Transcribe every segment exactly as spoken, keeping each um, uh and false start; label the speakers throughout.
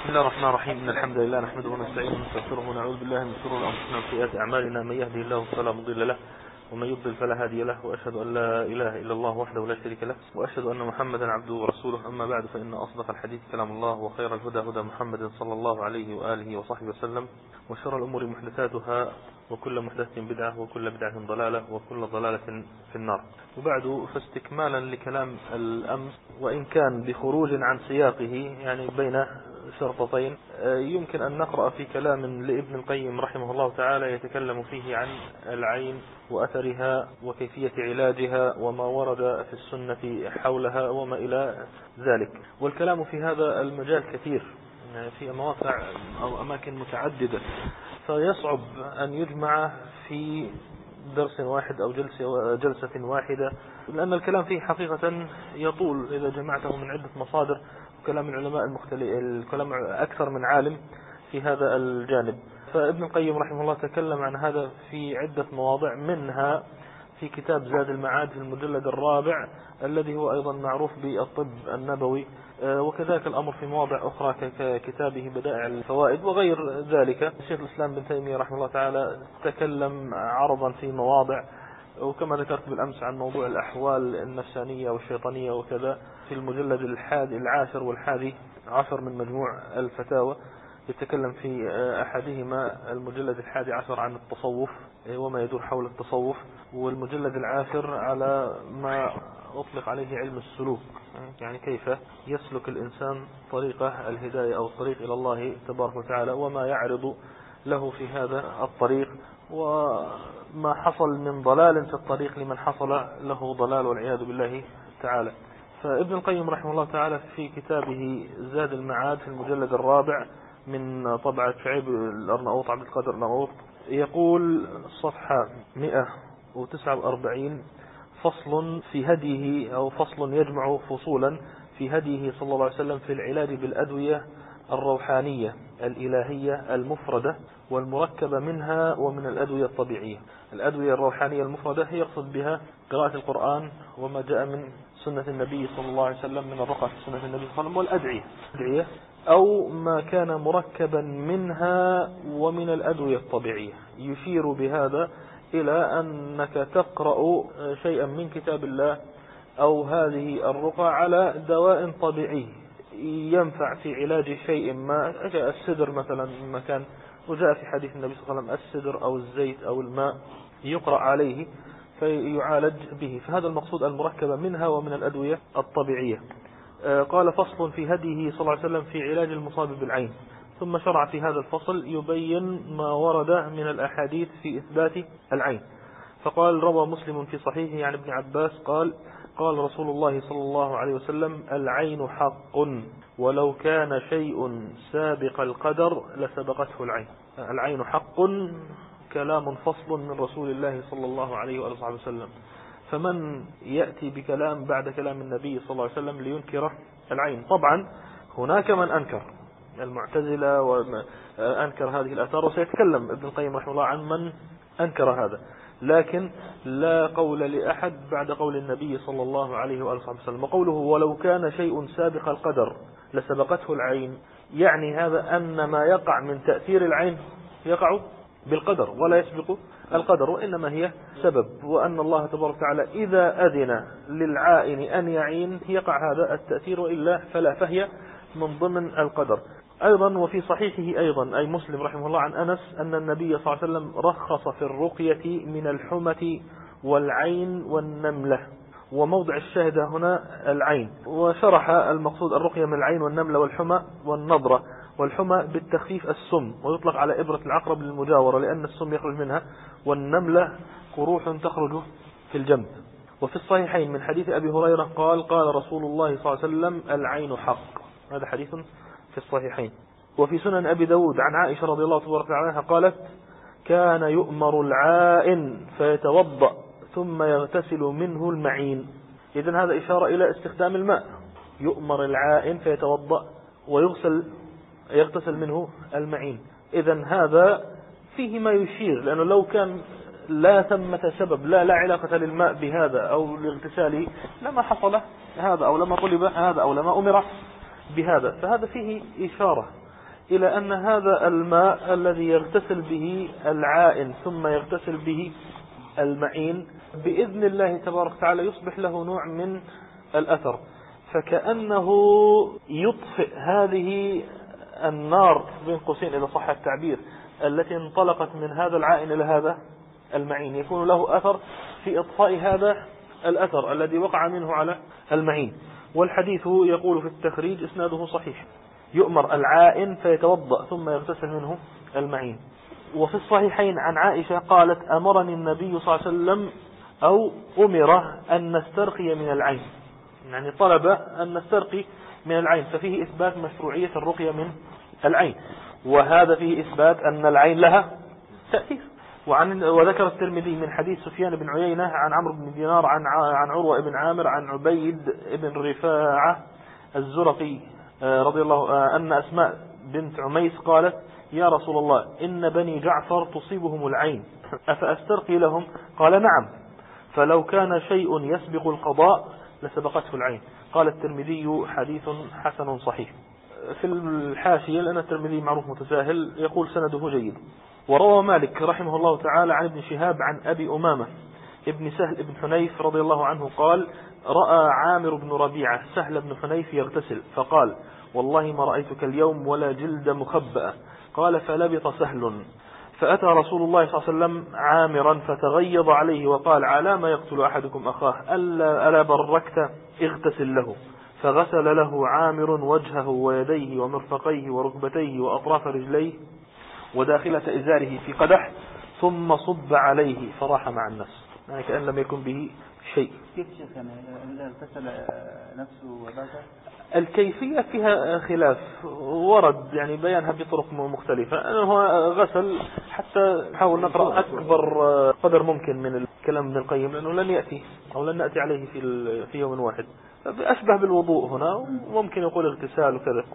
Speaker 1: بسم الله الرحمن الرحيم. إن الحمد لله نحمده ونستعينه ونستغفره ونعوذ بالله من شرور أنفسنا وسيئات أعمالنا. من يهده الله فلا مضل له ومن يضلل فلا هادي له، وأشهد أن لا إله إلا الله وحده لا شريك له، وأشهد أن محمدا عبده ورسوله. أما بعد، فإن أصدق الحديث كلام الله، وخير الهدى هدى محمد صلى الله عليه وآله وصحبه وسلم، وشر الأمور محدثاتها، وكل محدثة بدعة، وكل بدعة ضلالة، وكل ضلالة في النار. وبعد، فاستكمالا لكلام الأمس، وإن كان بخروج عن سياقه، يعني بين شرطتين، يمكن أن نقرأ في كلام لابن القيم رحمه الله تعالى يتكلم فيه عن العين وأثرها وكيفية علاجها وما ورد في السنة حولها وما إلى ذلك. والكلام في هذا المجال كثير في مواقع أو أماكن متعددة، فيصعب أن يجمع في درس واحد أو جلسة, جلسة واحدة، لأن الكلام فيه حقيقة يطول إذا جمعته من عدة مصادر. كلام العلماء المختلف، الكلام أكثر من عالم في هذا الجانب. فابن القيم رحمه الله تكلم عن هذا في عدة مواضع، منها في كتاب زاد المعاد في المجلد الرابع الذي هو أيضا معروف بالطب النبوي، وكذلك الأمر في مواضع أخرى ككتابه بدائع الفوائد وغير ذلك. الشيخ الإسلام بن تيمية رحمه الله تعالى تكلم عرضا في مواضع، وكما ذكرت بالأمس عن موضوع الأحوال النفسانية والشيطانية وكذا في المجلد الحادي العاشر والحادي عشر من مجموع الفتاوى. يتكلم في أحدهما المجلد الحادي عشر عن التصوف وما يدور حول التصوف، والمجلد العاشر على ما أطلق عليه علم السلوك، يعني كيف يسلك الإنسان طريقة الهداية أو الطريق إلى الله تبارك وتعالى، وما يعرض له في هذا الطريق، وما حصل من ضلال في الطريق لمن حصل له ضلال والعياذ بالله تعالى. فابن القيم رحمه الله تعالى في كتابه زاد المعاد في المجلد الرابع من طبعة شعيب الأرناؤوط عبد القادر الأرناؤوط يقول صفحة مئة وتسعة وأربعين: فصل في هديه، أو فصل يجمع فصولا في هديه صلى الله عليه وسلم في العلاج بالأدوية الروحانية الإلهية المفردة والمركبة منها ومن الأدوية الطبيعية. الأدوية الروحانية المفردة هي يقصد بها قراءة القرآن وما جاء من سنة النبي صلى الله عليه وسلم من الرقى في سنة النبي صلى الله عليه وسلم، والأدعية أدعية أو ما كان مركبا منها ومن الأدوية الطبيعية. يشير بهذا إلى أنك تقرأ شيئا من كتاب الله أو هذه الرقى على دواء طبيعي ينفع في علاج شيء ما. جاء السدر مثلا مكان، وجاء في حديث النبي صلى الله عليه وسلم السدر أو الزيت أو الماء يقرأ عليه فيعالج به، فهذا المقصود المركبة منها ومن الأدوية الطبيعية. قال: فصل في هديه صلى الله عليه وسلم في علاج المصاب بالعين. ثم شرع في هذا الفصل يبين ما ورد من الأحاديث في إثبات العين. فقال: روى مسلم في صحيحه عن ابن عباس قال: قال رسول الله صلى الله عليه وسلم: العين حق، ولو كان شيء سابق القدر لسبقته العين. العين حق كلام فصل من رسول الله صلى الله عليه وآله وسلم. فمن يأتي بكلام بعد كلام النبي صلى الله عليه وسلم لينكر العين؟ طبعا هناك من أنكر، المعتزلة وأنكر هذه الآثار، وسيتكلم ابن القيم رحمه الله عن من أنكر هذا، لكن لا قول لأحد بعد قول النبي صلى الله عليه وآله وسلم. وقوله ولو كان شيء سابق القدر لسبقته العين، يعني هذا أن ما يقع من تأثير العين يقع بالقدر ولا يسبق القدر، وإنما هي سبب، وأن الله تبارك وتعالى إذا أذن للعائن أن يعين يقع هذا التأثير، وإلا فلا، فهي من ضمن القدر. أيضا وفي صحيحه أيضا أي مسلم رحمه الله عن أنس أن النبي صلى الله عليه وسلم رخص في الرقية من الحمة والعين والنملة، وموضع الشاهد هنا العين. وشرح المقصود الرقية من العين والنملة والحمى والنضرة. والحمى بالتخفيف السم، ويطلق على إبرة العقرب للمجاورة لأن السم يخرج منها، والنملة قروح تخرج في الجنب. وفي الصحيحين من حديث أبي هريرة قال: قال رسول الله صلى الله عليه وسلم: العين حق. هذا حديث في الصحيحين. وفي سنن أبي داود عن عائشة رضي الله تبارك عنها قالت: كان يؤمر العائن فيتوضأ ثم يغتسل منه المعين. إذن هذا إشارة إلى استخدام الماء. يؤمر العائن فيتوضأ ويغسل يغتسل منه المعين. إذن هذا فيه ما يشير، لأنه لو كان لا ثمة سبب، لا لا علاقة للماء بهذا أو لاغتساله، لما حصل هذا أو لما طلب هذا أو لما أمر بهذا. فهذا فيه إشارة إلى أن هذا الماء الذي يغتسل به العائن ثم يغتسل به المعين بإذن الله تبارك وتعالى يصبح له نوع من الأثر، فكأنه يطفئ هذه النار بين قوسين إذا صح التعبير التي انطلقت من هذا العائن إلى هذا المعين، يكون له أثر في إطفاء هذا الأثر الذي وقع منه على المعين. والحديث يقول في التخريج إسناده صحيح، يؤمر العائن فيتوضأ ثم يغتسل منه المعين. وفي الصحيحين عن عائشة قالت أمرني النبي صلى الله عليه وسلم أو أمر أن نسترقي من العين، يعني طلب أن نسترقي من العين، ففيه إثبات مشروعية الرقية من العين، وهذا فيه إثبات أن العين لها تأثير. وعن وذكر الترمذي من حديث سفيان بن عيينة عن عمرو بن دينار عن عن عروة بن عامر عن عبيد بن رفاعة الزرقي رضي الله أن أسماء بنت عميس قالت يا رسول الله إن بني جعفر تصيبهم العين أفأسترقي لهم؟ قال نعم، فلو كان شيء يسبق القضاء لسبقته العين. قال الترمذي حديث حسن صحيح. في الحاشية لأن الترمذي معروف متساهل يقول سنده جيد. وروى مالك رحمه الله تعالى عن ابن شهاب عن أبي أمامة ابن سهل بن حنيف رضي الله عنه قال رأى عامر بن ربيعة سهل بن حنيف يغتسل فقال والله ما رأيتك اليوم ولا جلد مخبأ. قال فلبط سهل فأتى رسول الله صلى الله عليه وسلم عامرا فتغيظ عليه وقال على ما يقتل أحدكم أخاه ألا, ألا بركت اغتسل له. فغسل له عامر وجهه ويديه ومرفقيه وركبتيه وأطراف رجليه وداخلة إزاره في قدح ثم صب عليه فراح مع الناس، يعني كأن لم يكن به شيء.
Speaker 2: كيف شيخ يعني اغتسل نفسه وباته؟
Speaker 1: الكيفية فيها خلاف ورد يعني بيانها بطرق مختلفة. أنه غسل حتى نحاول نقرأ أكبر قدر ممكن من الكلام ابن القيم لأنه لن يأتي أو لن نأتي عليه في في يوم واحد، أشبه بالوضوء هنا وممكن يقول اغتسال وكذا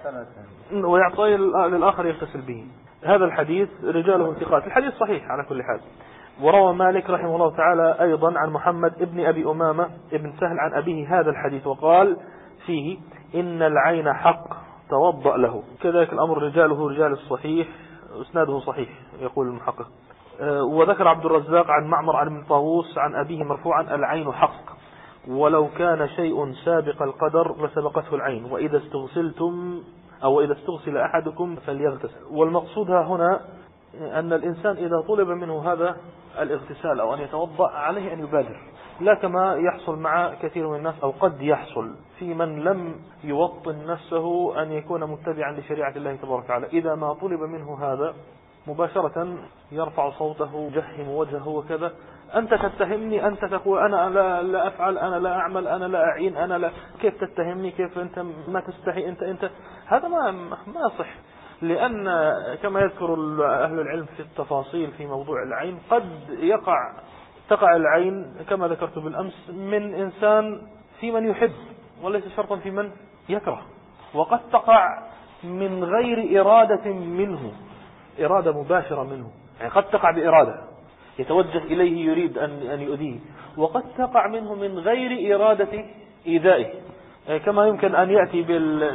Speaker 1: ويعطي للآخر يغتسل به. هذا الحديث رجاله ثقات، الحديث صحيح على كل حال. وروى مالك رحمه الله تعالى أيضا عن محمد ابن أبي أمامة ابن سهل عن أبيه هذا الحديث وقال فيه إن العين حق توضأ له. كذلك الأمر رجاله رجال الصحيح اسناده صحيح يقول المحقق. وذكر عبد الرزاق عن معمر عن ابن طاووس عن أبيه مرفوعا العين حق ولو كان شيء سابق القدر لسبقته العين وإذا استغسلتم أو إذا استغسل أحدكم فليغتسل. والمقصود هنا أن الإنسان إذا طلب منه هذا الاغتسال أو أن يتوضأ عليه أن يبادر، لا كما يحصل مع كثير من الناس أو قد يحصل في من لم يوطن نفسه أن يكون متبعا لشريعة الله تبارك وتعالى، إذا ما طلب منه هذا مباشرة يرفع صوته جهم وجهه وكذا، أنت تتهمني، أنت تقول أنا لا, لا أفعل، أنا لا أعمل، أنا لا أعين، أنا لا، كيف تتهمني، كيف أنت ما تستحي، أنت أنت هذا ما ما يصح. لأن كما يذكر أهل العلم في التفاصيل في موضوع العين قد يقع تقع العين كما ذكرت بالأمس من إنسان في من يحب وليس شرطا في من يكره، وقد تقع من غير إرادة منه، إرادة مباشرة منه، يعني قد تقع بإرادة يتوجه إليه يريد أن أن يؤذيه، وقد تقع منه من غير إرادة إيذائه، يعني كما يمكن أن يأتي بال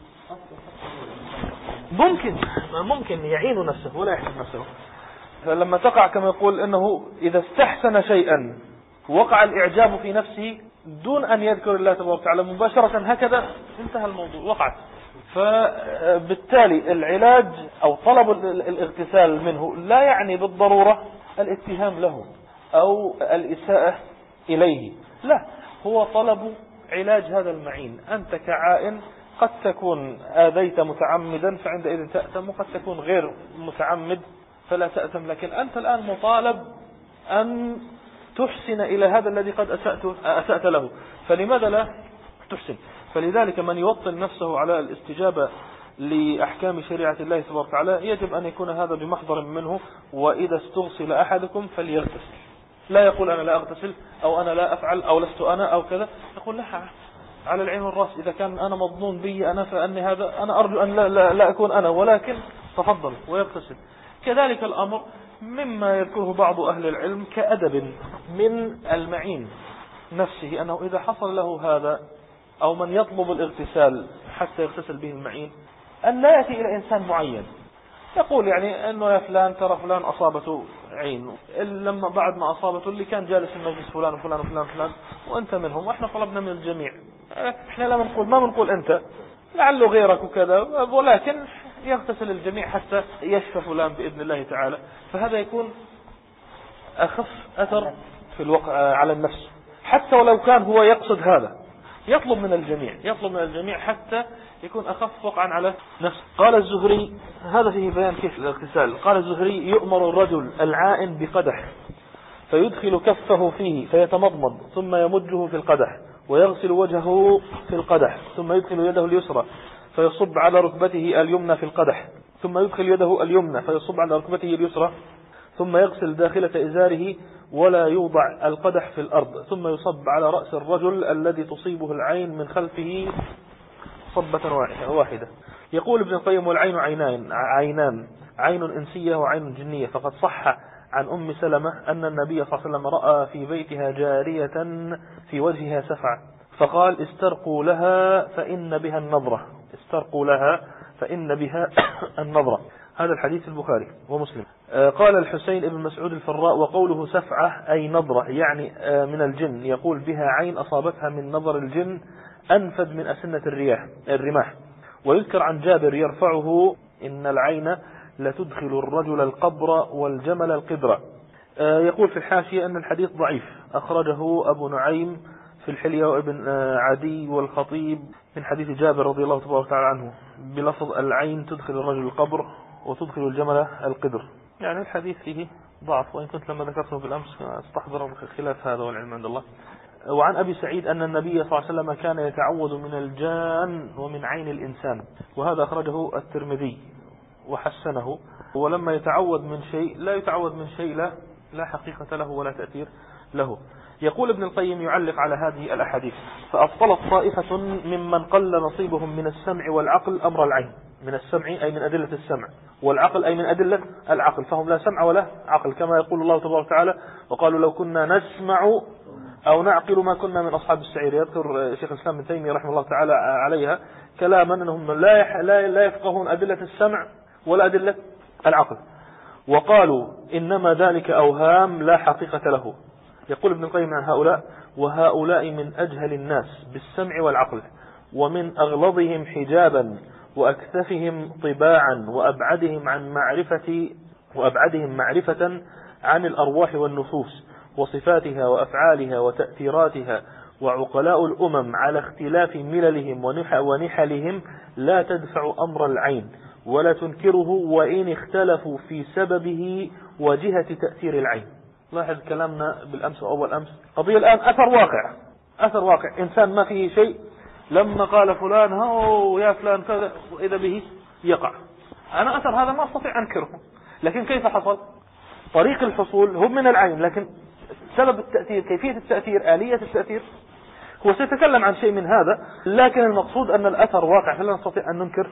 Speaker 1: ممكن ممكن يعين نفسه ولا يحسن نفسه. فلما تقع كما يقول أنه إذا استحسن شيئا وقع الإعجاب في نفسه دون أن يذكر الله تبارك وتعالى مباشرة هكذا انتهى الموضوع وقعت. فبالتالي العلاج أو طلب الاغتسال منه لا يعني بالضرورة الاتهام له أو الإساءة إليه، لا، هو طلب علاج هذا المعين. أنت كعائن قد تكون آذيت متعمدا فعندئذ تأتم، وقد تكون غير متعمد فلا تأتم، لكن أنت الآن مطالب أن تحسن إلى هذا الذي قد أسأت, أسأت له، فلماذا لا تحسن؟ فلذلك من يوطن نفسه على الاستجابة لأحكام شريعة الله تبارك وتعالى يجب أن يكون هذا بمحضر منه. وإذا استغسل أحدكم فليغتسل، لا يقول أنا لا أغتسل أو أنا لا أفعل أو لست أنا أو كذا، يقول لا، على العين والرأس، إذا كان أنا مظنون بي أنا فأني هذا أنا أرجو أن لا, لا, لا أكون أنا، ولكن تفضل ويغتسل. كذلك الأمر مما يذكره بعض أهل العلم كأدب من المعين نفسه، أنه إذا حصل له هذا أو من يطلب الاغتسال حتى يغتسل به المعين أن لا يأتي إلى إنسان معين يقول يعني أنه يا فلان ترى فلان أصابته عين، لما بعد ما أصابته اللي كان جالس في المجلس فلان وفلان وفلان وفلان وأنت منهم، وإحنا طلبنا من الجميع. إحنا لا نقول ما بنقول أنت، لعله غيرك وكذا، ولكن يغتسل الجميع حتى يشفى فلان بإذن الله تعالى. فهذا يكون أخف أثر في الوقع على النفس، حتى ولو كان هو يقصد هذا، يطلب من الجميع يطلب من الجميع حتى يكون أخف وقعا على نفسه. قال الزهري، هذا فيه بيان كيف الاغتسال. قال الزهري: يؤمر الرجل العائن بقدح فيدخل كفه فيه فيتمضمض ثم يمجه في القدح ويغسل وجهه في القدح ثم يدخل يده اليسرى فيصب على ركبته اليمنى في القدح ثم يدخل يده اليمنى فيصب على ركبته اليسرى ثم يغسل داخلة إزاره ولا يوضع القدح في الأرض ثم يصب على رأس الرجل الذي تصيبه العين من خلفه صبة واحدة. يقول ابن القيم: والعين عينان عينان عين إنسية وعين جنية. فقد صح عن أم سلمة أن النبي صلى الله عليه وسلم رأى في بيتها جارية في وجهها سفع فقال: استرقوا لها فإن بها النظرة استرقوا لها فإن بها النظرة. هذا الحديث البخاري ومسلم. قال الحسين ابن مسعود الفراء: وقوله سفعة أي نظرة يعني من الجن، يقول بها عين أصابتها من نظر الجن أنفد من أسنة الرياح الرماح. ويذكر عن جابر يرفعه: إن العين لتدخل الرجل القبر والجمل القدر. يقول في الحاشية أن الحديث ضعيف، أخرجه أبو نعيم في الحلية وابن عدي والخطيب من حديث جابر رضي الله تبارك وتعالى عنه بلفظ: العين تدخل الرجل القبر وتدخل الجمل القدر. يعني الحديث فيه ضعف، وإن كنت لما ذكرته بالأمس استحضر خلاف هذا والعلم عند الله. وعن أبي سعيد أن النبي صلى الله عليه وسلم كان يتعوذ من الجان ومن عين الإنسان، وهذا أخرجه الترمذي وحسنه. ولما يتعوذ من شيء لا يتعوذ من شيء لا, لا حقيقة له ولا تأثير له. يقول ابن القيم يعلق على هذه الأحاديث: فأبطلت طائفة ممن قل نصيبهم من السمع والعقل أمر العين. من السمع أي من أدلة السمع، والعقل أي من أدلة العقل، فهم لا سمع ولا عقل، كما يقول الله تبارك وتعالى: وقالوا لو كنا نسمع أو نعقل ما كنا من أصحاب السعير. يذكر شيخ الإسلام ابن تيمية رحمه الله تعالى عليها كلاما أنهم لا لا يفقهون أدلة السمع ولا أدلة العقل، وقالوا إنما ذلك أوهام لا حقيقة له. يقول ابن القيم عن هؤلاء: وهؤلاء من أجهل الناس بالسمع والعقل، ومن أغلظهم حجابا، وأكثفهم طباعا، وأبعدهم عن معرفة وأبعدهم معرفة عن الأرواح والنفوس وصفاتها وأفعالها وتأثيراتها. وعقلاء الأمم على اختلاف مللهم ونحلهم لا تدفع أمر العين ولا تنكره، وإن اختلفوا في سببه وجهة تأثير العين. لاحظ كلامنا بالأمس وأول أمس، قضية الآن أثر واقع أثر واقع إنسان ما فيه شيء، لما قال فلان هو يا فلان كذا وإذا به يقع. أنا أثر هذا ما أستطيع أنكره، لكن كيف حصل؟ طريق الحصول هو من العين، لكن سبب التأثير، كيفية التأثير، آلية التأثير، هو سيتكلم عن شيء من هذا، لكن المقصود أن الأثر واقع فلا نستطيع أن ننكر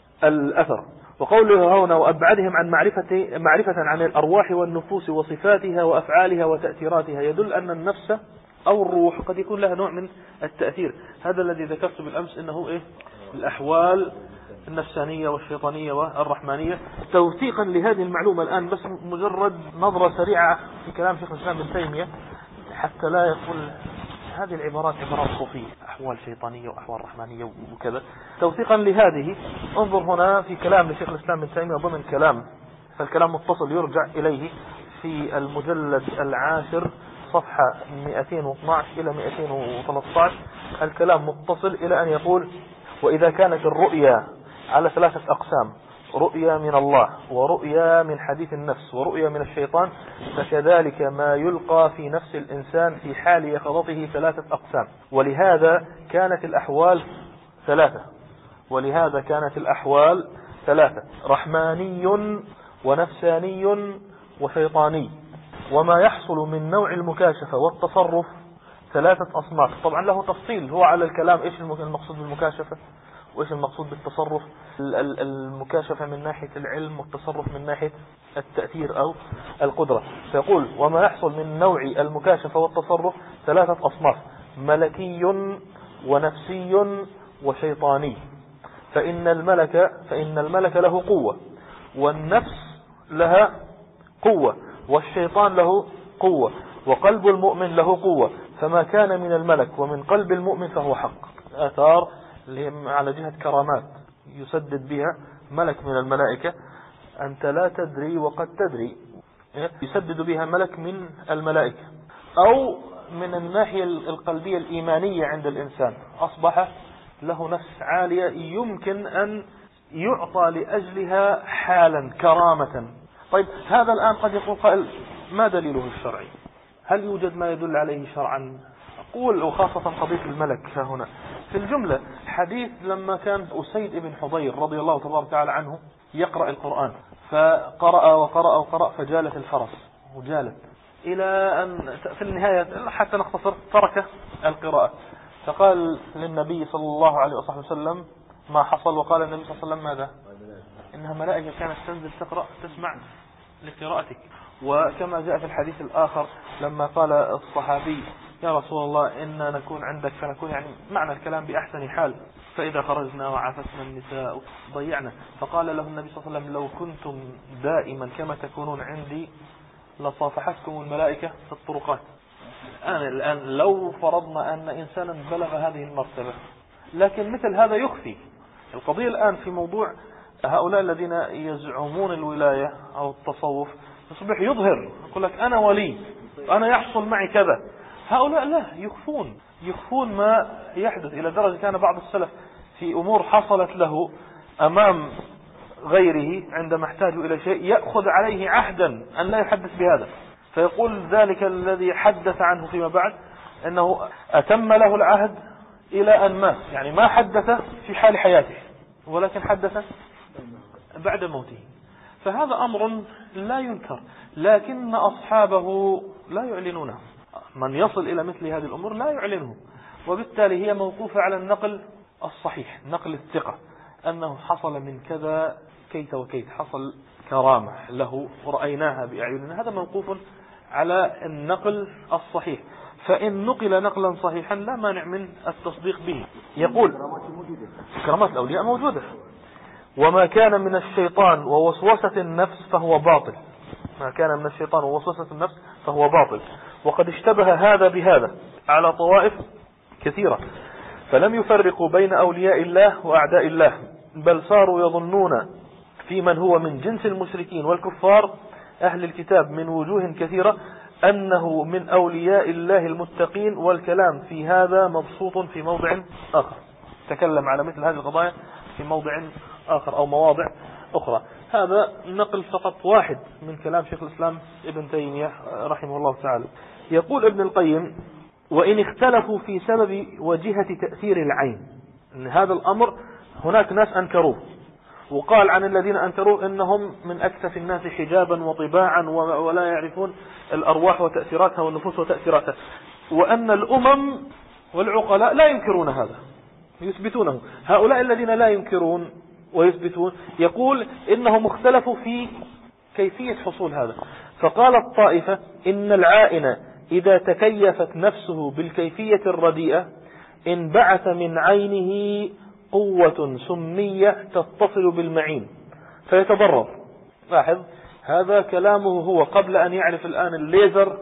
Speaker 1: الأثر. وقوله هنا: وأبعدهم عن معرفة معرفة عن الأرواح والنفوس وصفاتها وأفعالها وتأثيراتها، يدل أن النفس أو الروح قد يكون لها نوع من التأثير. هذا الذي ذكرت بالأمس إنه إيه؟ الأحوال النفسانية والشيطانية والرحمانية. توثيقا لهذه المعلومة الآن بس مجرد نظرة سريعة في كلام شيخ الإسلام ابن تيمية حتى لا يقول هذه العبارات عبارات صوفية، أحوال شيطانية وأحوال رحمانية وكذا. توثيقا لهذه انظر هنا في كلام لشيخ الإسلام ابن تيمية ضمن كلام، فالكلام متصل يرجع إليه في المجلد العاشر صفحة مئتين واثني عشر إلى مئتين وثلاثة عشر. الكلام متصل إلى أن يقول: وإذا كانت الرؤيا على ثلاثة أقسام: رؤيا من الله، ورؤيا من حديث النفس، ورؤيا من الشيطان، فكذلك ما يلقى في نفس الإنسان في حال يقظته ثلاثة أقسام. ولهذا كانت الأحوال ثلاثة ولهذا كانت الأحوال ثلاثة رحماني ونفساني وشيطاني. وما يحصل من نوع المكاشفة والتصرف ثلاثة أصناف. طبعا له تفصيل هو على الكلام إيش المقصود بالمكاشفة وإيش المقصود بالتصرف. المكاشفة من ناحية العلم، والتصرف من ناحية التأثير أو القدرة. فيقول: وما يحصل من نوع المكاشفة والتصرف ثلاثة أصناف: ملكي ونفسي وشيطاني. فإن الملك فإن الملك له قوة، والنفس لها قوة، والشيطان له قوة، وقلب المؤمن له قوة، فما كان من الملك ومن قلب المؤمن فهو حق. آثار على جهة كرامات يسدد بها ملك من الملائكة، أنت لا تدري وقد تدري، يسدد بها ملك من الملائكة. أو من الناحية القلبية الإيمانية عند الإنسان أصبح له نفس عالية يمكن أن يعطى لأجلها حالا كرامة. طيب هذا الآن قد يقول قائل ما دليله الشرعي؟ هل يوجد ما يدل عليه شرعا؟ أقول وخاصة قضية الملك هنا في الجملة حديث لما كان أسيد بن حضير رضي الله تبارك وتعالى عنه يقرأ القرآن، فقرأ وقرأ وقرأ فجالت الفرس وجالت إلى أن في النهاية حتى نختصر ترك القراءة، فقال للنبي صلى الله عليه وسلم ما حصل، وقال النبي صلى الله عليه وسلم ماذا؟ إنها ملائكة كانت تنزل تقرأ تسمع لقراءتك. وكما جاء في الحديث الآخر لما قال الصحابي يا رسول الله إنا نكون عندك فنكون يعني معنى الكلام بأحسن حال، فإذا خرجنا وعافتنا النساء ضيعنا، فقال له النبي صلى الله عليه وسلم لو كنتم دائما كما تكونون عندي لصافحتكم الملائكة في الطرقات. الآن الآن لو فرضنا أن إنسانا بلغ هذه المرتبة، لكن مثل هذا يخفي. القضية الآن في موضوع هؤلاء الذين يزعمون الولاية أو التصوف، يصبح يظهر يقول لك أنا ولي أنا يحصل معي كذا، هؤلاء لا يخفون يخفون ما يحدث، إلى درجة كان بعض السلف في أمور حصلت له أمام غيره عندما احتاجوا إلى شيء يأخذ عليه عهدا أن لا يحدث بهذا، فيقول ذلك الذي حدث عنه فيما بعد أنه أتم له العهد إلى أن مات، يعني ما حدث في حال حياته ولكن حدث بعد موته. فهذا أمر لا ينكر، لكن أصحابه لا يعلنونه. من يصل إلى مثل هذه الأمور لا يعلنه، وبالتالي هي موقوفة على النقل الصحيح، نقل الثقة، أنه حصل من كذا كيت وكيت، حصل كرامة له ورأيناها بأعيننا، هذا موقوف على النقل الصحيح. فإن نقل نقلا صحيحا لا مانع من التصديق به. يقول كرامات الأولياء موجودة. وما كان من الشيطان ووسوسة النفس فهو باطل، ما كان من الشيطان ووسوسة النفس فهو باطل. وقد اشتبه هذا بهذا على طوائف كثيرة، فلم يفرقوا بين أولياء الله وأعداء الله، بل صاروا يظنون في من هو من جنس المشركين والكفار أهل الكتاب من وجوه كثيرة أنه من أولياء الله المتقين. والكلام في هذا مبسوط في موضع آخر، تكلم على مثل هذه القضايا في موضع آخر أو مواضع أخرى. هذا نقل فقط واحد من كلام شيخ الإسلام ابن تيمية رحمه الله تعالى. يقول ابن القيم وإن اختلفوا في سبب وجهة تأثير العين، إن هذا الأمر هناك ناس أنكروه، وقال عن الذين أنكروه إنهم من أكثف الناس حجابا وطباعا ولا يعرفون الأرواح وتأثيراتها والنفوس وتأثيراتها، وأن الأمم والعقلاء لا ينكرون هذا يثبتونه. هؤلاء الذين لا ينكرون ويثبتون يقول إنهم اختلفوا في كيفية حصول هذا، فقال الطائفة إن العائن إذا تكيفت نفسه بالكيفية الرديئة انبعث من عينه قوة سمية تتصل بالمعين فيتضرر. لاحظ هذا كلامه هو قبل أن يعرف الآن الليزر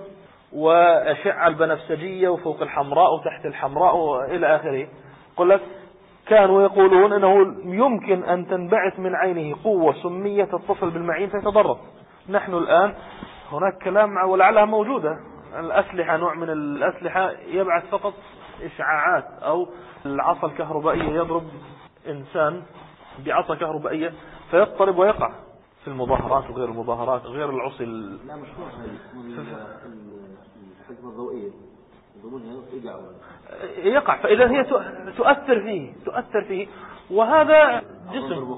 Speaker 1: وأشعة البنفسجية وفوق الحمراء وتحت الحمراء وإلى آخره. قل لك كانوا يقولون أنه يمكن أن تنبعث من عينه قوة سمية تتصل بالمعين فيتضرر. نحن الآن هناك كلام ولعلها موجودة، الأسلحة نوع من الأسلحة يبعث فقط إشعاعات، أو العصا الكهربائية يضرب إنسان بعصا كهربائية فيضطرب ويقع في المظاهرات وغير المظاهرات غير العصي ال...
Speaker 3: لا مشروع الحكمة الضوئية
Speaker 1: يقع، فإذا هي تؤثر فيه تؤثر فيه وهذا جسم.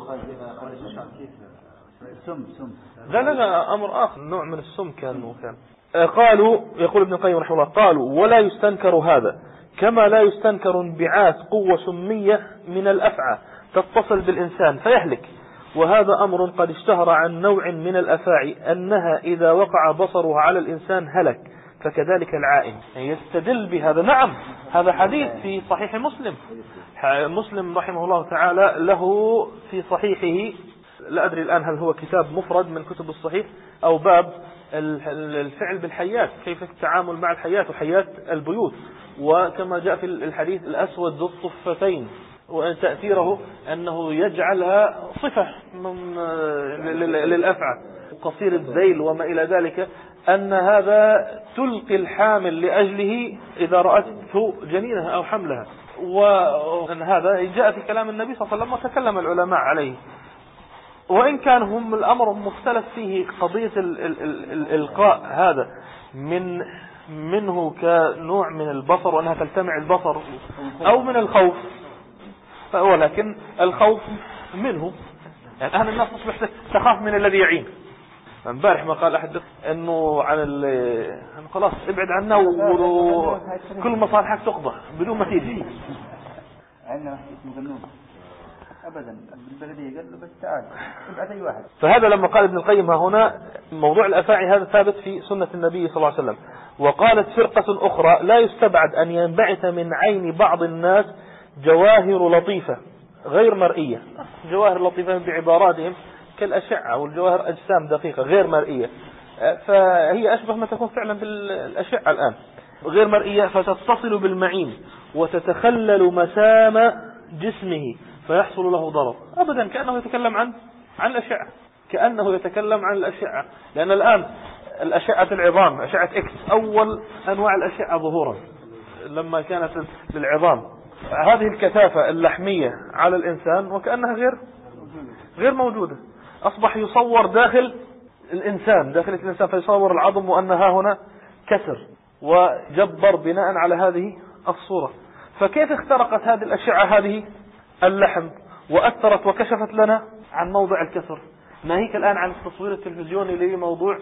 Speaker 1: لا لا لا أمر آخر، نوع من السم كان وكان. قالوا يقول ابن القيم رحمه الله قالوا ولا يستنكر هذا كما لا يستنكر انبعاث قوة سمية من الأفعى تتصل بالإنسان فيهلك. وهذا أمر قد اشتهر عن نوع من الأفاعي أنها إذا وقع بصرها على الإنسان هلك، فكذلك العائن. يعني يستدل بهذا. نعم هذا حديث في صحيح مسلم. مسلم رحمه الله تعالى له في صحيحه، لا أدري الآن هل هو كتاب مفرد من كتب الصحيح أو باب الفعل بالحيات، كيف التعامل مع الحيات وحيات البيوت، وكما جاء في الحديث الأسود ذو الصفتين، وتأثيره أنه يجعلها صفة من للأفعى، قصير الذيل وما إلى ذلك، أن هذا تلقي الحامل لأجله إذا رأته جنينها أو حملها. وأن هذا جاء في كلام النبي صلى الله عليه وسلم وتكلم العلماء عليه. وإن كان هم الأمر مختلف فيه، قضية الإلقاء هذا من منه كنوع من البصر وأنها تلتمع البصر أو من الخوف، ولكن الخوف منه. يعني أهل الناس تصبح تخاف من الذي يعين. امبارح ما قال أحد أنه عن خلاص ابعد عنا وكل مصالحك تقضى بدون ما تيجي.
Speaker 2: عندنا اسمه جنون أبدا بالبلدية قال له بس تعال ابعد أي واحد.
Speaker 1: فهذا لما قال ابن القيم هنا موضوع الأفاعي هذا ثابت في سنة النبي صلى الله عليه وسلم. وقالت فرقة أخرى لا يستبعد أن ينبعث من عين بعض الناس جواهر لطيفة غير مرئية. جواهر لطيفة بعباراتهم كالأشعة، والجواهر أجسام دقيقة غير مرئية، فهي أشبه ما تكون فعلا بالأشعة الآن غير مرئية، فتتصل بالمعين وتتخلل مسام جسمه فيحصل له ضرر. أبدا كأنه يتكلم عن عن الأشعة، كأنه يتكلم عن الأشعة، لأن الآن الأشعة العظام أشعة إكس أول أنواع الأشعة ظهورا لما كانت للعظام، هذه الكثافة اللحمية على الإنسان وكأنها غير غير موجودة. أصبح يصور داخل الإنسان داخل الإنسان فيصور العظم وأنها هنا كسر، وجبر بناء على هذه الصورة. فكيف اخترقت هذه الأشعة هذه اللحم وأثرت وكشفت لنا عن موضع الكسر، ناهيك الآن عن التصوير التلفزيوني لموضوع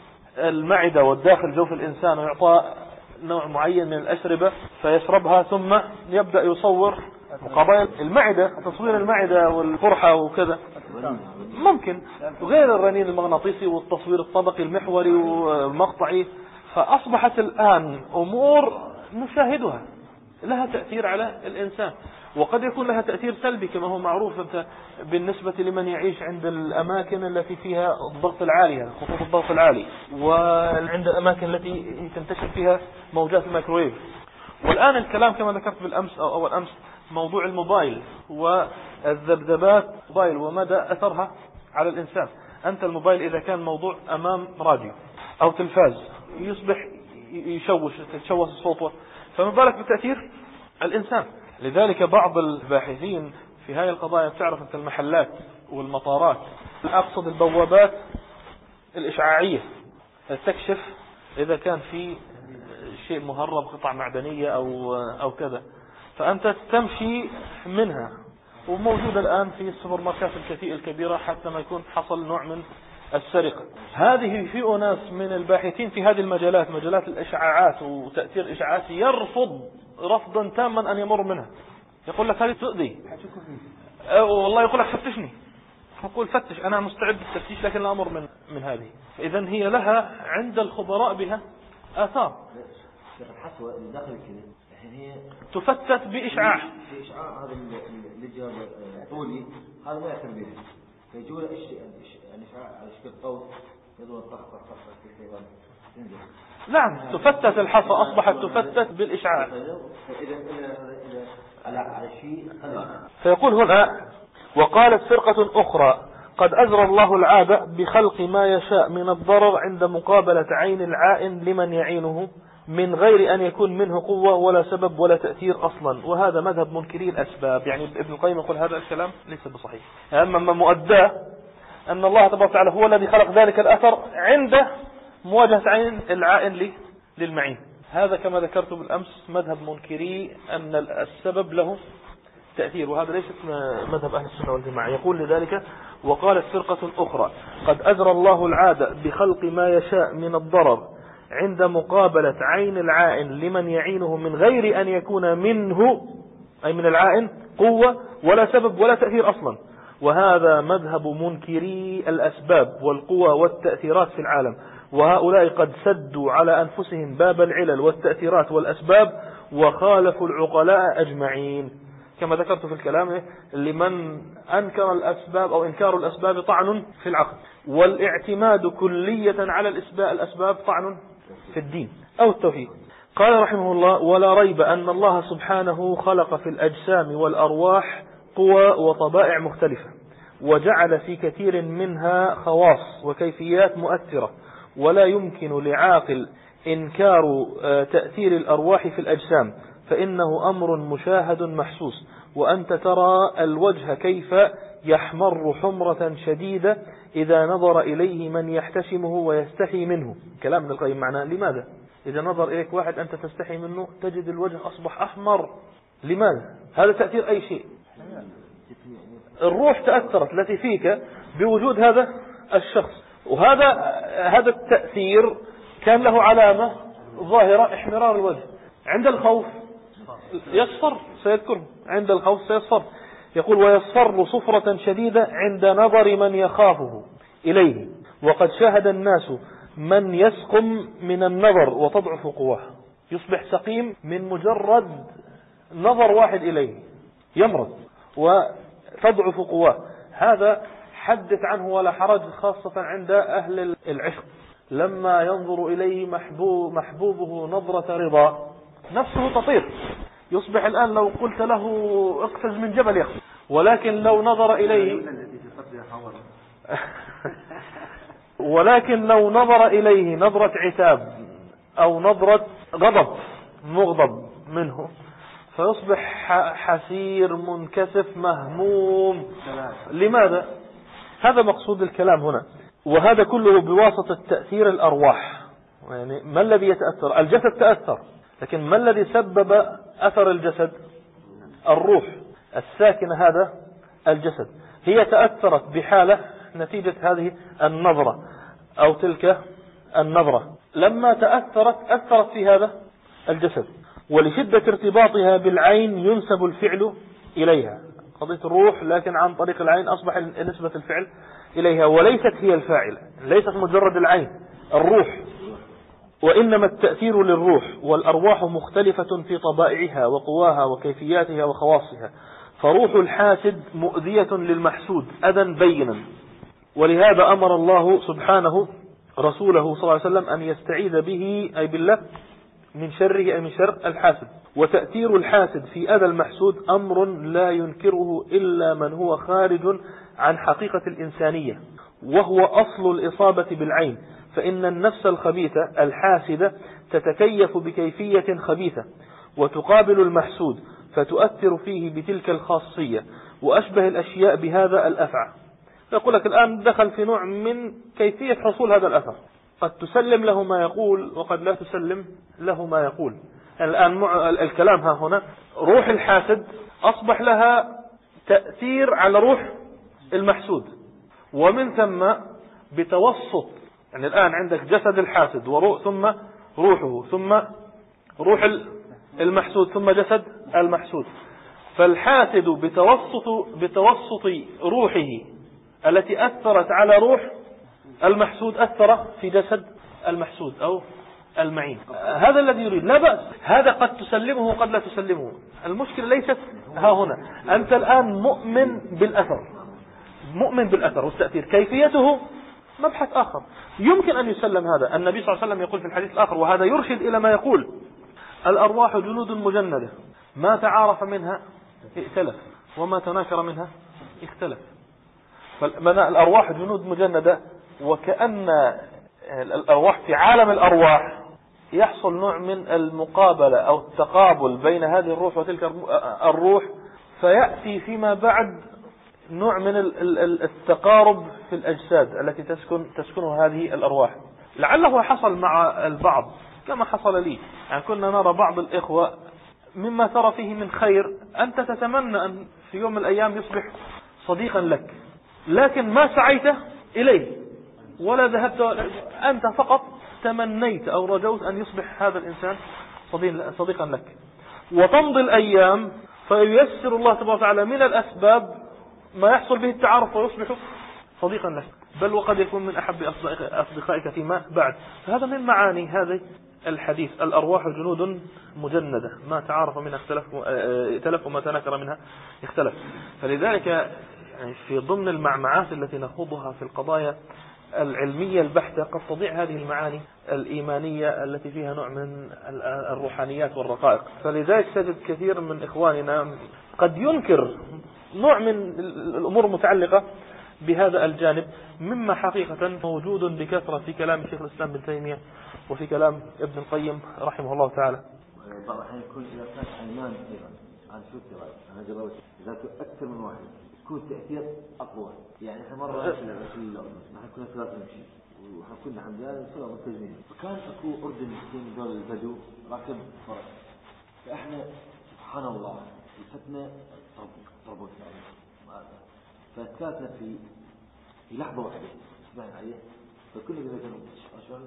Speaker 1: المعدة والداخل جوف الإنسان، ويعطى نوع معين من الأشربة فيشربها ثم يبدأ يصور قضايا المعدة، تصوير المعدة والقرحة وكذا ممكن، غير الرنين المغناطيسي والتصوير الطبقي المحوري والمقطعي. فأصبحت الآن أمور نشاهدها لها تأثير على الإنسان، وقد يكون لها تأثير سلبي كما هو معروف بالنسبة لمن يعيش عند الأماكن التي فيها الضغط العالي، خطوط الضغط العالي، وعند الأماكن التي تنتشر فيها موجات الميكروويف. والآن الكلام كما ذكرت بالأمس أو أول أمس موضوع الموبايل والذبذبات الموبايل ومدى أثرها على الإنسان. أنت الموبايل إذا كان موضوع أمام راديو أو تلفاز يصبح يشوش تتشوش الصوت، فما بالك بتأثير الإنسان. لذلك بعض الباحثين في هذه القضايا، تعرف أنت المحلات والمطارات، أقصد البوابات الإشعاعية تكشف إذا كان في شيء مهرب قطع معدنية أو أو كذا، فأنت تمشي منها. وموجودة الآن في السوبر ماركات الكبيرة حتى ما يكون حصل نوع من السرقة. هذه في أناس من الباحثين في هذه المجالات، مجالات الإشعاعات وتأثير الإشعاعات، يرفض رفضا تاما أن يمر منها. يقول لك هذه تؤذي، والله يقول لك فتشني، يقول فتش، أنا مستعد للتفتيش لكن لا أمر من من هذه. فإذا هي لها عند الخبراء بها آثار.
Speaker 3: الحصوة اللي داخل الكلى هي
Speaker 1: تفتت بإشعاع.
Speaker 3: في إشعاع هذا اللي جاب طولي هذا ما يعتبر به، فيجوا الإشعاع على شكل طول يضرب طخ طخ طخ في الحيوان تنزل.
Speaker 1: نعم تفتت الحصى، أصبحت تفتت بالإشعاع.
Speaker 3: إذا إذا على على شيء.
Speaker 1: فيقول هنا وقالت فرقة أخرى قد أجرى الله العادة بخلق ما يشاء من الضرر عند مقابلة عين العائن لمن يعينه من غير أن يكون منه قوة ولا سبب ولا تأثير أصلا، وهذا مذهب منكري الأسباب. يعني ابن القيم يقول هذا الكلام ليس بصحيح. أما مؤداه أن الله تبارك وتعالى هو الذي خلق ذلك الأثر عند مواجهة عين العائن للمعين. هذا كما ذكرت بالأمس مذهب منكري أن السبب له تأثير، وهذا ليس مذهب أهل السنة والجماعة. يقول لذلك وقالت فرقة أخرى قد أجرى الله العادة بخلق ما يشاء من الضرر عند مقابلة عين العائن لمن يعينه من غير أن يكون منه أي من العائن قوة ولا سبب ولا تأثير أصلا، وهذا مذهب منكري الأسباب والقوى والتأثيرات في العالم. وهؤلاء قد سدوا على أنفسهم باب العلل والتأثيرات والأسباب وخالفوا العقلاء أجمعين. كما ذكرت في الكلام لمن أنكر الأسباب أو إنكار الأسباب طعن في العقل، والاعتماد كلية على الأسباب طعن في الدين أو التوحيد. قال رحمه الله: ولا ريب أن الله سبحانه خلق في الأجسام والأرواح قوى وطبائع مختلفة، وجعل في كثير منها خواص وكيفيات مؤثرة، ولا يمكن لعاقل إنكار تأثير الأرواح في الأجسام، فإنه أمر مشاهد محسوس. وأنت ترى الوجه كيف يحمر حمرة شديدة إذا نظر إليه من يحتشمه ويستحي منه. كلام ابن القيم معناه لماذا إذا نظر إليك واحد أنت تستحي منه تجد الوجه أصبح أحمر؟ لماذا؟ هذا تأثير أي شيء. الروح تأثرت التي فيك بوجود هذا الشخص، وهذا هذا التأثير كان له علامة ظاهرة احمرار الوجه. عند الخوف يصفر، سيذكر عند الخوف سيصفر. يقول: ويصفر صفرة شديدة عند نظر من يخافه إليه، وقد شاهد الناس من يسقم من النظر وتضعف قواه. يصبح سقيم من مجرد نظر واحد إليه، يمرض وتضعف قواه. هذا حدث عنه ولا حرج، خاصة عند أهل العشق، لما ينظر إليه محبوب محبوبه نظرة رضا نفسه تطير. يصبح الآن لو قلت له اقفز من جبل يقفز، ولكن لو نظر إليه ولكن لو نظر إليه نظرة عتاب أو نظرة غضب مغضب منه فيصبح حسير منكسف مهموم. لماذا؟ هذا مقصود الكلام هنا. وهذا كله بواسطة تأثير الأرواح. يعني ما الذي يتأثر؟ الجسد تأثر، لكن ما الذي سبب أثر الجسد؟ الروح الساكنة، هذا الجسد. هي تأثرت بحالة نتيجة هذه النظرة أو تلك النظرة. لما تأثرت أثرت في هذا الجسد، ولشدة ارتباطها بالعين ينسب الفعل إليها. قضية الروح لكن عن طريق العين أصبح نسبة الفعل إليها، وليست هي الفاعلة، ليست مجرد العين الروح، وإنما التأثير للروح. والأرواح مختلفة في طبائعها وقواها وكيفياتها وخواصها، فروح الحاسد مؤذية للمحسود أذى بينا، ولهذا أمر الله سبحانه رسوله صلى الله عليه وسلم أن يستعيذ به أي بالله من شره أي من شر الحاسد. وتأثير الحاسد في أذى المحسود أمر لا ينكره إلا من هو خارج عن حقيقة الإنسانية، وهو أصل الإصابة بالعين. فإن النفس الخبيثة الحاسدة تتكيف بكيفية خبيثة وتقابل المحسود فتؤثر فيه بتلك الخاصية، وأشبه الأشياء بهذا الأفعى. يقول لك الآن دخل في نوع من كيفية حصول هذا الأثر، قد تسلم له ما يقول وقد لا تسلم له ما يقول. الآن الكلام ها هنا روح الحاسد أصبح لها تأثير على روح المحسود، ومن ثم بتوسط، يعني الآن عندك جسد الحاسد وروح ثم روحه ثم روح المحسود ثم جسد المحسود. فالحاسد بتوسط بتوسط روحه التي أثرت على روح المحسود أثر في جسد المحسود أو المعين. هذا الذي يريد، لا بأس، هذا قد تسلمه وقد لا تسلمه. المشكلة ليست ها هنا. أنت الآن مؤمن بالأثر، مؤمن بالأثر والتأثير، كيفيته مبحث آخر. يمكن أن يسلم هذا. النبي صلى الله عليه وسلم يقول في الحديث الآخر، وهذا يرشد إلى ما يقول: الأرواح جنود مجندة ما تعارف منها ائتلف وما تناكر منها اختلف. فالأرواح جنود مجندة، وكأن الأرواح في عالم الأرواح يحصل نوع من المقابلة أو التقابل بين هذه الروح وتلك الروح، فيأتي فيما بعد نوع من التقارب في الأجساد التي تسكن تسكنها هذه الأرواح. لعله حصل مع البعض كما حصل لي. يعني كنا نرى بعض الإخوة مما ترى فيه من خير أنت تتمنى أن في يوم من الأيام يصبح صديقا لك، لكن ما سعيت إليه ولا ذهبت، أنت فقط تمنيت أو رجوت أن يصبح هذا الإنسان صديقا لك. وتمضي الأيام فييسر الله تبارك وتعالى من الأسباب ما يحصل به التعارف ويصبح صديقا لك. بل وقد يكون من أحب أصدقائك فيما بعد. فهذا من معاني هذا الحديث: الأرواح جنود مجندة، ما تعارف منها اختلف ائتلف وما تناكر منها اختلف. فلذلك يعني في ضمن المعمعات التي نخوضها في القضايا العلمية البحتة قد تضيع هذه المعاني الإيمانية التي فيها نوع من الروحانيات والرقائق. فلذلك تجد كثير من إخواننا قد ينكر نوع من الأمور المتعلقة بهذا الجانب، مما حقيقة موجود بكثرة في كلام شيخ الإسلام بن تيمية وفي كلام ابن القيم رحمه الله تعالى.
Speaker 3: بعض الأحيان يكون إذا كان أيمان أيضا عن شو التراث أنا جربت إذا أكثر من واحد يكون تأثير أقوى. يعني إحنا مرة في نحن كنا ثلاثة نمشي ونحن كنا الحمد لله سبعة متجمين، وكان أكو أردن مسكين دول البدو راكب فرس، فإحنا سبحان الله لفتنا طربوت يعني فاتكاتنا في في لحظة واحدة سبحان عليه، فكل إذا كانوا أشعرنا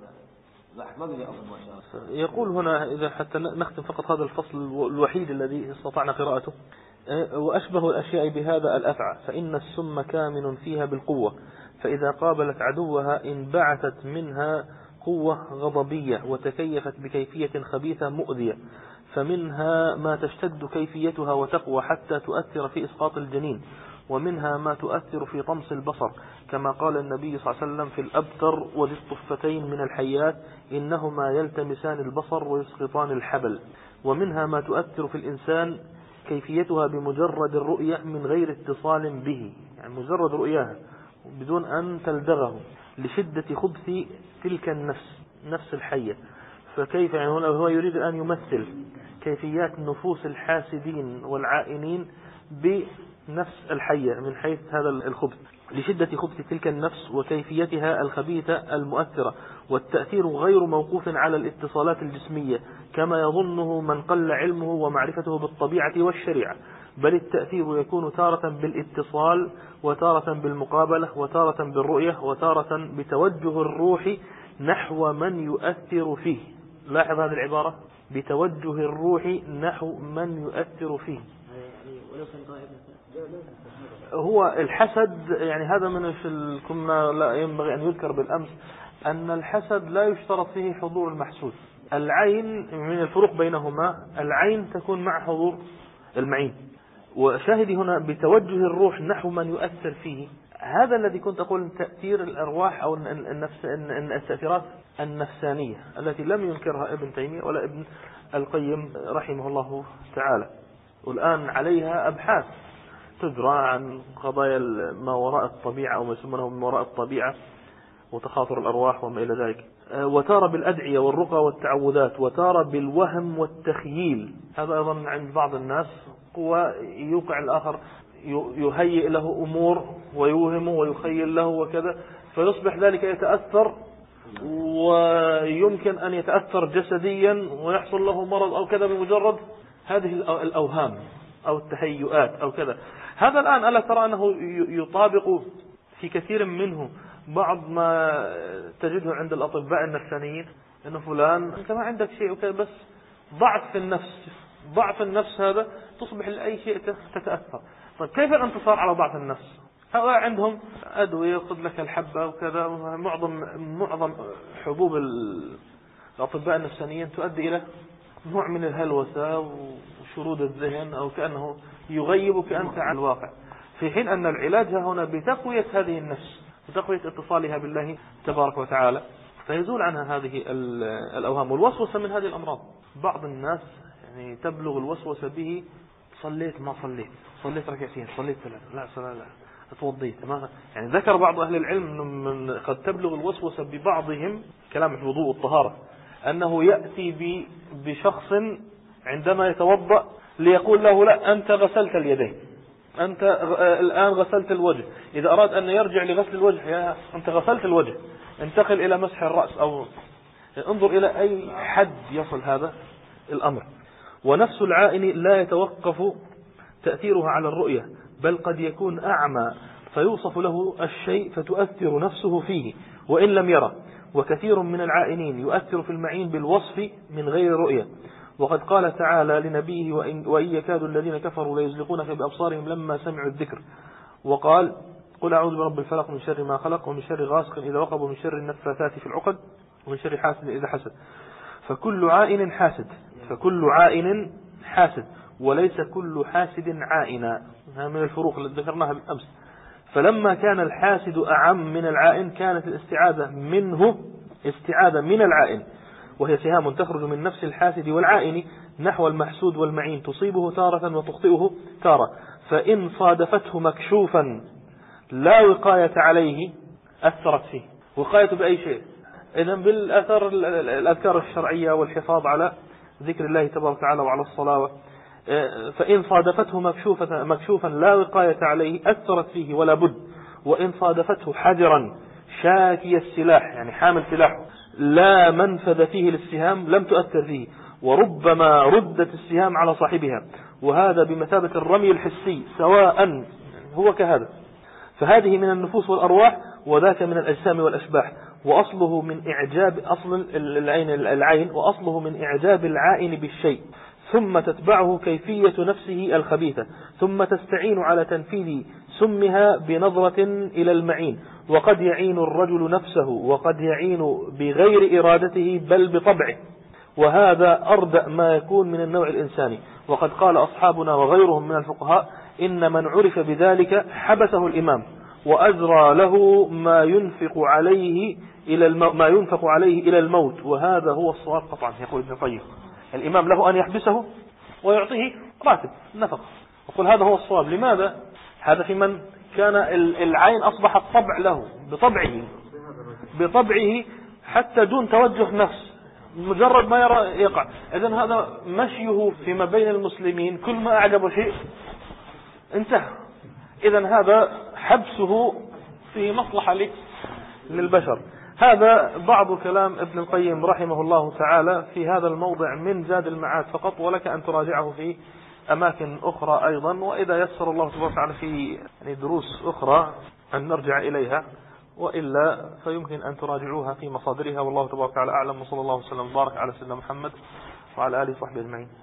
Speaker 1: يقول هنا إذا حتى نختم فقط هذا الفصل الوحيد الذي استطعنا قراءته: وأشبه الأشياء بهذا الأفعى، فإن السم كامن فيها بالقوة، فإذا قابلت عدوها انبعثت منها قوة غضبية وتكيفت بكيفية خبيثة مؤذية، فمنها ما تشتد كيفيتها وتقوى حتى تؤثر في إسقاط الجنين، ومنها ما تؤثر في طمس البصر، كما قال النبي صلى الله عليه وسلم في الأبتر وذي الطفتين من الحيات إنهما يلتمسان البصر ويسقطان الحبل. ومنها ما تؤثر في الإنسان كيفيتها بمجرد الرؤية من غير اتصال به، يعني مجرد رؤياها بدون أن تلدغه، لشدة خبث تلك النفس نفس الحية. فكيف يعني هو يريد أن يمثل كيفيات نفوس الحاسدين والعائنين بنفس الحية من حيث هذا الخبث، لشدة خبث تلك النفس وكيفيتها الخبيثة المؤثرة، والتأثير غير موقوف على الاتصالات الجسمية كما يظنه من قل علمه ومعرفته بالطبيعة والشريعة، بل التأثير يكون تارة بالاتصال وتارة بالمقابلة وتارة بالرؤية وتارة بتوجه الروح نحو من يؤثر فيه. لاحظ هذه العبارة: بتوجه الروح نحو من يؤثر فيه. هو الحسد يعني هذا من كنا لا ينبغي أن يذكر بالأمس أن الحسد لا يشترط فيه حضور المحسود. العين من الفروق بينهما العين تكون مع حضور المعين. وشاهدي هنا بتوجه الروح نحو من يؤثر فيه، هذا الذي كنت أقول تأثير الأرواح أو النفس التأثيرات النفسانية التي لم ينكرها ابن تيمية ولا ابن القيم رحمه الله تعالى، والآن عليها أبحاث تجرى عن قضايا ما وراء الطبيعة أو ما يسمونه من وراء الطبيعة وتخاطر الأرواح وما إلى ذلك. وتارى بالأدعية والرقى والتعوذات، وتارى بالوهم والتخييل، هذا أيضا عند بعض الناس قوة يوقع الآخر يهيئ له أمور ويوهمه ويخيل له وكذا، فيصبح ذلك يتأثر ويمكن أن يتأثر جسديا ويحصل له مرض أو كذا بمجرد هذه الأوهام أو التهيؤات أو كذا. هذا الآن ألا ترى أنه يطابق في كثير منه بعض ما تجده عند الأطباء النفسانيين، أنه فلان أنت ما عندك شيء وكذا، بس ضعف في النفس، ضعف النفس هذا تصبح لأي شيء تتأثر. طيب كيف الانتصار على ضعف النفس؟ هؤلاء عندهم أدوية خذ لك الحبة وكذا. معظم معظم حبوب الأطباء النفسانيين تؤدي إلى نوع من الهلوسة وشرود الذهن أو كأنه يغيبك أنت عن الواقع، في حين أن العلاج هنا بتقوية هذه النفس وتقوية اتصالها بالله تبارك وتعالى، فيزول عنها هذه الأوهام. والوسوسة من هذه الأمراض. بعض الناس يعني تبلغ الوسوسة به صليت ما صليت، صليت ركعتين، صليت ثلاثة، لا صلاة لا، اتوضيت ما. يعني ذكر بعض أهل العلم من قد تبلغ الوسوسة ببعضهم كلام في الوضوء والطهارة أنه يأتي بشخص عندما يتوضأ ليقول له لا أنت غسلت اليدين، أنت الآن غسلت الوجه. إذا أراد أن يرجع لغسل الوجه، يا أنت غسلت الوجه، انتقل إلى مسح الرأس. أو انظر إلى أي حد يصل هذا الأمر. ونفس العائن لا يتوقف تأثيرها على الرؤية، بل قد يكون أعمى فيوصف له الشيء فتؤثر نفسه فيه وإن لم يره. وكثير من العائنين يؤثر في المعين بالوصف من غير رؤية. وقد قال تعالى لنبيه وإن, وإن يكاد الذين كفروا ليزلقونك بأبصارهم لما سمعوا الذكر. وقال قل أعوذ برب الفلق من شر ما خلق ومن شر غاسق إذا وقب ومن شر النفاثات في العقد ومن شر حاسد إذا حسد. فكل عائن حاسد فكل عائن حاسد وليس كل حاسد عائنا. هذا من الفروق التي ذكرناها بالأمس. فلما كان الحاسد أعم من العائن كانت الاستعاذة منه استعاذة من العائن، وهي سهام تخرج من نفس الحاسد والعائن نحو المحسود والمعين تصيبه تارة وتخطئه تارة، فإن صادفته مكشوفا لا وقاية عليه أثرت فيه. وقاية بأي شيء؟ إذن بالأثر الأذكار الشرعية والحفاظ على ذكر الله تبارك وتعالى وعلى الصلاة. فإن صادفته مكشوفة مكشوفا لا وقاية عليه أثرت فيه ولا بد. وإن صادفته حجرا شاكي السلاح يعني حامل سلاح لا منفذ فيه للسهام لم تؤثر فيه، وربما ردت السهام على صاحبها، وهذا بمثابة الرمي الحسي سواء هو كهذا. فهذه من النفوس والأرواح وذاك من الأجسام والأشباح. وأصله من إعجاب أصل العين العين وأصله من إعجاب العائن بالشيء، ثم تتبعه كيفية نفسه الخبيثة، ثم تستعين على تنفيذ سمها بنظرة إلى المعين. وقد يعين الرجل نفسه وقد يعين بغير إرادته بل بطبعه، وهذا أردأ ما يكون من النوع الإنساني. وقد قال أصحابنا وغيرهم من الفقهاء إن من عرف بذلك حبسه الإمام وأجرى له ما ينفق عليه إلى المو... ما ينفق عليه إلى الموت، وهذا هو الصواب قطعا. يقول ابن القيم الإمام له أن يحبسه ويعطيه راتب نفق. يقول هذا هو الصواب. لماذا؟ هذا في من كان العين أصبحت طبع له بطبعه بطبعه حتى دون توجه نفس، مجرد ما يرى يقع. إذن هذا مشيه فيما بين المسلمين كل ما أعجب شيء انتهى. إذن هذا حبسه في مصلحة للبشر. هذا بعض كلام ابن القيم رحمه الله تعالى في هذا الموضع من زاد المعاد فقط، ولك أن تراجعه في أماكن أخرى أيضا، وإذا يسر الله سبحانه وتعالى في يعني دروس أخرى أن نرجع إليها، وإلا فيمكن أن تراجعوها في مصادرها. والله تبارك وتعالى أعلم، وصلى الله وسلم وبارك على سيدنا محمد وعلى آله وصحبه أجمعين.